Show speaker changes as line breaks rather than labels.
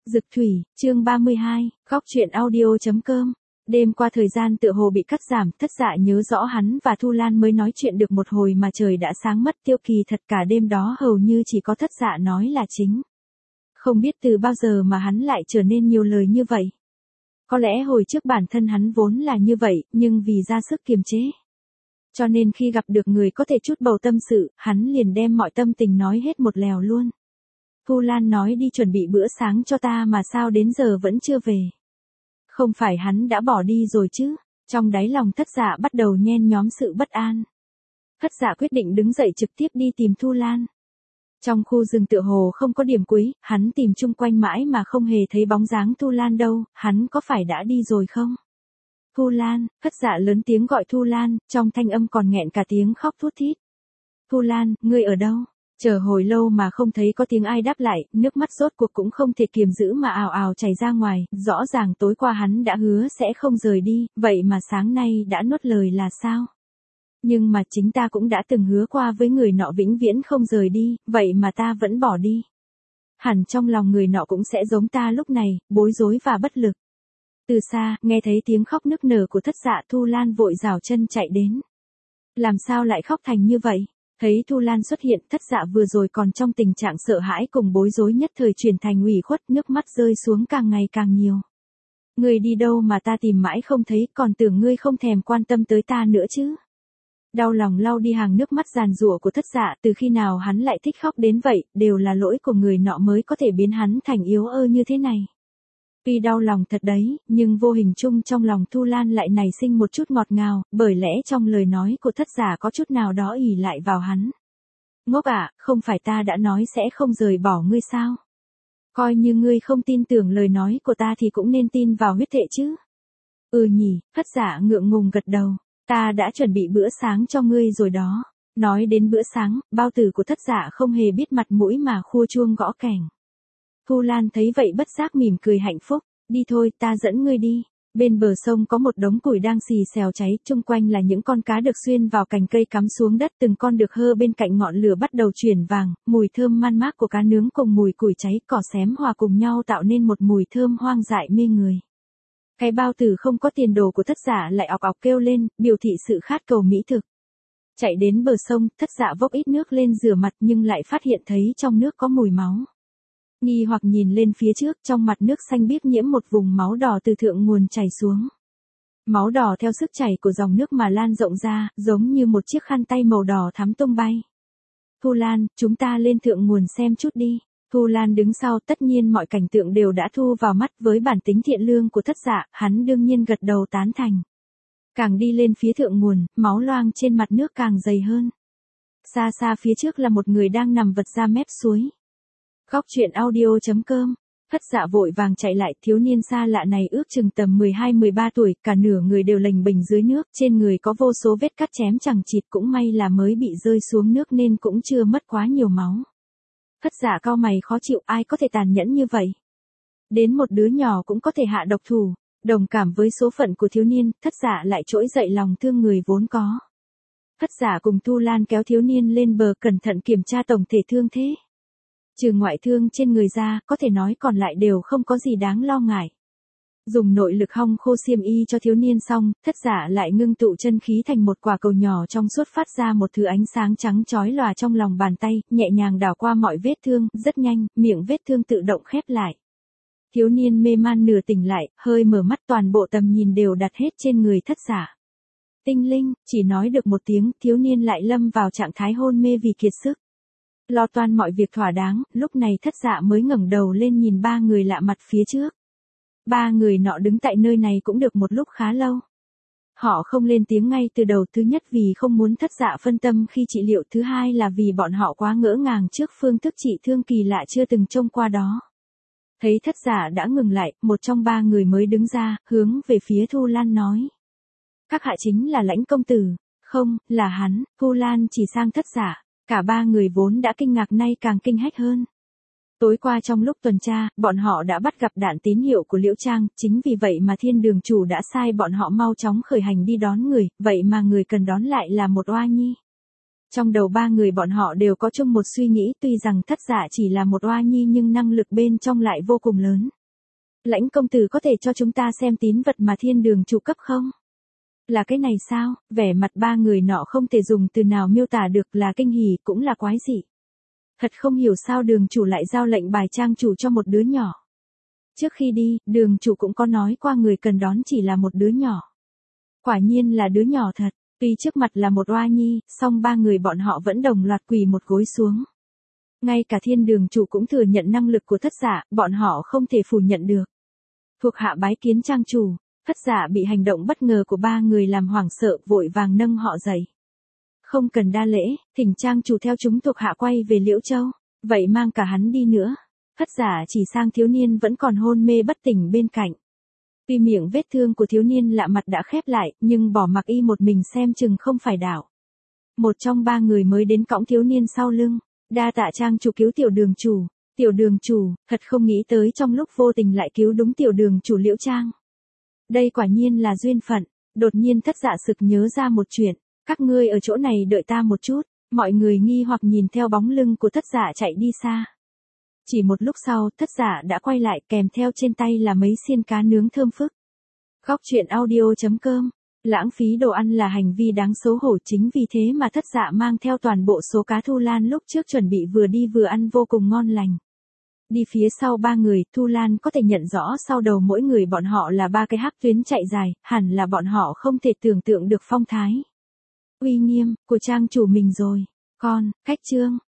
Dực Thủy, chương 32, góc truyện audio.com. Đêm qua thời gian tựa hồ bị cắt giảm, Thất Dạ nhớ rõ hắn và Thu Lan mới nói chuyện được một hồi mà trời đã sáng mất. Tiêu Kỳ thật cả đêm đó hầu như chỉ có Thất Dạ nói là chính. Không biết từ bao giờ mà hắn lại trở nên nhiều lời như vậy. Có lẽ hồi trước bản thân hắn vốn là như vậy, nhưng vì ra sức kiềm chế. Cho nên khi gặp được người có thể chút bầu tâm sự, hắn liền đem mọi tâm tình nói hết một lèo luôn. Thu Lan nói đi chuẩn bị bữa sáng cho ta mà sao đến giờ vẫn chưa về. Không phải hắn đã bỏ đi rồi chứ? Trong đáy lòng Thất Dạ bắt đầu nhen nhóm sự bất an. Thất Dạ quyết định đứng dậy trực tiếp đi tìm Thu Lan. Trong khu rừng tựa hồ không có điểm cuối, hắn tìm chung quanh mãi mà không hề thấy bóng dáng Thu Lan đâu, hắn có phải đã đi rồi không? Thu Lan, Thất Dạ lớn tiếng gọi Thu Lan, trong thanh âm còn nghẹn cả tiếng khóc thút thít. Thu Lan, ngươi ở đâu? Chờ hồi lâu mà không thấy có tiếng ai đáp lại, nước mắt rốt cuộc cũng không thể kiềm giữ mà ào ào chảy ra ngoài, rõ ràng tối qua hắn đã hứa sẽ không rời đi, vậy mà sáng nay đã nuốt lời là sao? Nhưng mà chính ta cũng đã từng hứa qua với người nọ vĩnh viễn không rời đi, vậy mà ta vẫn bỏ đi. Hẳn trong lòng người nọ cũng sẽ giống ta lúc này, bối rối và bất lực. Từ xa, nghe thấy tiếng khóc nức nở của Thất Dạ, Thu Lan vội rảo chân chạy đến. Làm sao lại khóc thành như vậy? Thấy Thu Lan xuất hiện, Thất Dạ vừa rồi còn trong tình trạng sợ hãi cùng bối rối nhất thời chuyển thành ủy khuất, nước mắt rơi xuống càng ngày càng nhiều. Ngươi đi đâu mà ta tìm mãi không thấy, còn tưởng ngươi không thèm quan tâm tới ta nữa chứ. Đau lòng lau đi hàng nước mắt giàn giụa của Thất Dạ, từ khi nào hắn lại thích khóc đến vậy, đều là lỗi của người nọ mới có thể biến hắn thành yếu ơ như thế này. Tuy đau lòng thật đấy, nhưng vô hình chung trong lòng Thu Lan lại nảy sinh một chút ngọt ngào, bởi lẽ trong lời nói của Thất Dạ có chút nào đó ỷ lại vào hắn. Ngốc ạ, không phải ta đã nói sẽ không rời bỏ ngươi sao? Coi như ngươi không tin tưởng lời nói của ta thì cũng nên tin vào huyết thệ chứ. Ừ nhỉ, Thất Dạ ngượng ngùng gật đầu, ta đã chuẩn bị bữa sáng cho ngươi rồi đó. Nói đến bữa sáng, bao tử của Thất Dạ không hề biết mặt mũi mà khua chuông gõ kèn. Thu Lan thấy vậy bất giác mỉm cười hạnh phúc, đi thôi ta dẫn ngươi đi. Bên bờ sông có một đống củi đang xì xèo cháy, chung quanh là những con cá được xuyên vào cành cây cắm xuống đất, từng con được hơ bên cạnh ngọn lửa bắt đầu chuyển vàng, mùi thơm man mác của cá nướng cùng mùi củi cháy cỏ xém hòa cùng nhau tạo nên một mùi thơm hoang dại mê người. Cái bao tử không có tiền đồ của Thất Dạ lại ọc ọc kêu lên, biểu thị sự khát cầu mỹ thực. Chạy đến bờ sông, Thất Dạ vốc ít nước lên rửa mặt nhưng lại phát hiện thấy trong nước có mùi máu. Nghi hoặc nhìn lên phía trước, trong mặt nước xanh biếc nhiễm một vùng máu đỏ từ thượng nguồn chảy xuống. Máu đỏ theo sức chảy của dòng nước mà lan rộng ra, giống như một chiếc khăn tay màu đỏ thắm tung bay. Thu Lan, chúng ta lên thượng nguồn xem chút đi. Thu Lan đứng sau, tất nhiên mọi cảnh tượng đều đã thu vào mắt, với bản tính thiện lương của Thất Dạ, hắn đương nhiên gật đầu tán thành. Càng đi lên phía thượng nguồn, máu loang trên mặt nước càng dày hơn. Xa xa phía trước là một người đang nằm vật ra mép suối. Góc truyện audio.com. Thất Dạ vội vàng chạy lại, thiếu niên xa lạ này ước chừng tầm 12-13 tuổi, cả nửa người đều lềnh bềnh dưới nước, trên người có vô số vết cắt chém chẳng chịt, cũng may là mới bị rơi xuống nước nên cũng chưa mất quá nhiều máu. Thất Dạ cau mày khó chịu, ai có thể tàn nhẫn như vậy? Đến một đứa nhỏ cũng có thể hạ độc thủ, đồng cảm với số phận của thiếu niên, Thất Dạ lại trỗi dậy lòng thương người vốn có. Thất Dạ cùng Thu Lan kéo thiếu niên lên bờ, cẩn thận kiểm tra tổng thể thương thế. Trừ ngoại thương trên người ra, có thể nói còn lại đều không có gì đáng lo ngại. Dùng nội lực hong khô xiêm y cho thiếu niên xong, Thất Dạ lại ngưng tụ chân khí thành một quả cầu nhỏ trong suốt phát ra một thứ ánh sáng trắng chói lòa trong lòng bàn tay, nhẹ nhàng đảo qua mọi vết thương, rất nhanh, miệng vết thương tự động khép lại. Thiếu niên mê man nửa tỉnh lại, hơi mở mắt, toàn bộ tầm nhìn đều đặt hết trên người Thất Dạ. Tinh linh, chỉ nói được một tiếng, thiếu niên lại lâm vào trạng thái hôn mê vì kiệt sức. Lo toan mọi việc thỏa đáng, lúc này Thất Dạ mới ngẩng đầu lên nhìn ba người lạ mặt phía trước. Ba người nọ đứng tại nơi này cũng được một lúc khá lâu. Họ không lên tiếng ngay từ đầu, thứ nhất vì không muốn Thất Dạ phân tâm khi trị liệu, thứ hai là vì bọn họ quá ngỡ ngàng trước phương thức trị thương kỳ lạ chưa từng trông qua đó. Thấy Thất Dạ đã ngừng lại, một trong ba người mới đứng ra, hướng về phía Thu Lan nói. Các hạ chính là Lãnh công tử. Không, là hắn. Thu Lan chỉ sang Thất Dạ. Cả ba người vốn đã kinh ngạc nay càng kinh hách hơn. Tối qua trong lúc tuần tra, bọn họ đã bắt gặp đạn tín hiệu của Liễu Trang, chính vì vậy mà Thiên Đường chủ đã sai bọn họ mau chóng khởi hành đi đón người, vậy mà người cần đón lại là một oa nhi. Trong đầu ba người bọn họ đều có chung một suy nghĩ, tuy rằng Thất Dạ chỉ là một oa nhi nhưng năng lực bên trong lại vô cùng lớn. Lãnh công tử có thể cho chúng ta xem tín vật mà thiên đường chủ cấp không? Là cái này sao? Vẻ mặt ba người nọ không thể dùng từ nào miêu tả được, là kinh hỉ cũng là quái dị. Thật không hiểu sao đường chủ lại giao lệnh bài trang chủ cho một đứa nhỏ. Trước khi đi, đường chủ cũng có nói qua người cần đón chỉ là một đứa nhỏ. Quả nhiên là đứa nhỏ thật, tuy trước mặt là một oa nhi, song ba người bọn họ vẫn đồng loạt quỳ một gối xuống. Ngay cả thiên đường chủ cũng thừa nhận năng lực của thất giả, bọn họ không thể phủ nhận được. Thuộc hạ bái kiến trang chủ, thất giả bị hành động bất ngờ của ba người làm hoảng sợ, vội vàng nâng họ dậy. Không cần đa lễ, thỉnh trang chủ theo chúng thuộc hạ quay về Liễu Châu, vậy mang cả hắn đi nữa. Thất giả chỉ sang thiếu niên vẫn còn hôn mê bất tỉnh bên cạnh. Tuy miệng vết thương của thiếu niên lạ mặt đã khép lại, nhưng bỏ mặc y một mình xem chừng không phải đảo. Một trong ba người mới đến cõng thiếu niên sau lưng. Đa tạ trang chủ cứu tiểu đường chủ. Tiểu đường chủ, thật không nghĩ tới trong lúc vô tình lại cứu đúng tiểu đường chủ Liễu Trang. Đây quả nhiên là duyên phận. Đột nhiên thất dạ sực nhớ ra một chuyện. Các ngươi ở chỗ này đợi ta một chút. Mọi người nghi hoặc nhìn theo bóng lưng của thất dạ chạy đi xa. Chỉ một lúc sau, thất dạ đã quay lại, kèm theo trên tay là mấy xiên cá nướng thơm phức. Góc truyện audio.com. Lãng phí đồ ăn là hành vi đáng xấu hổ, chính vì thế mà thất dạ mang theo toàn bộ số cá Thu Lan lúc trước chuẩn bị vừa đi vừa ăn vô cùng ngon lành. Đi phía sau ba người, Thu Lan có thể nhận rõ sau đầu mỗi người bọn họ là ba cái hắc tuyến chạy dài, hẳn là bọn họ không thể tưởng tượng được phong thái uy nghiêm của trang chủ mình rồi. Con, khách trương,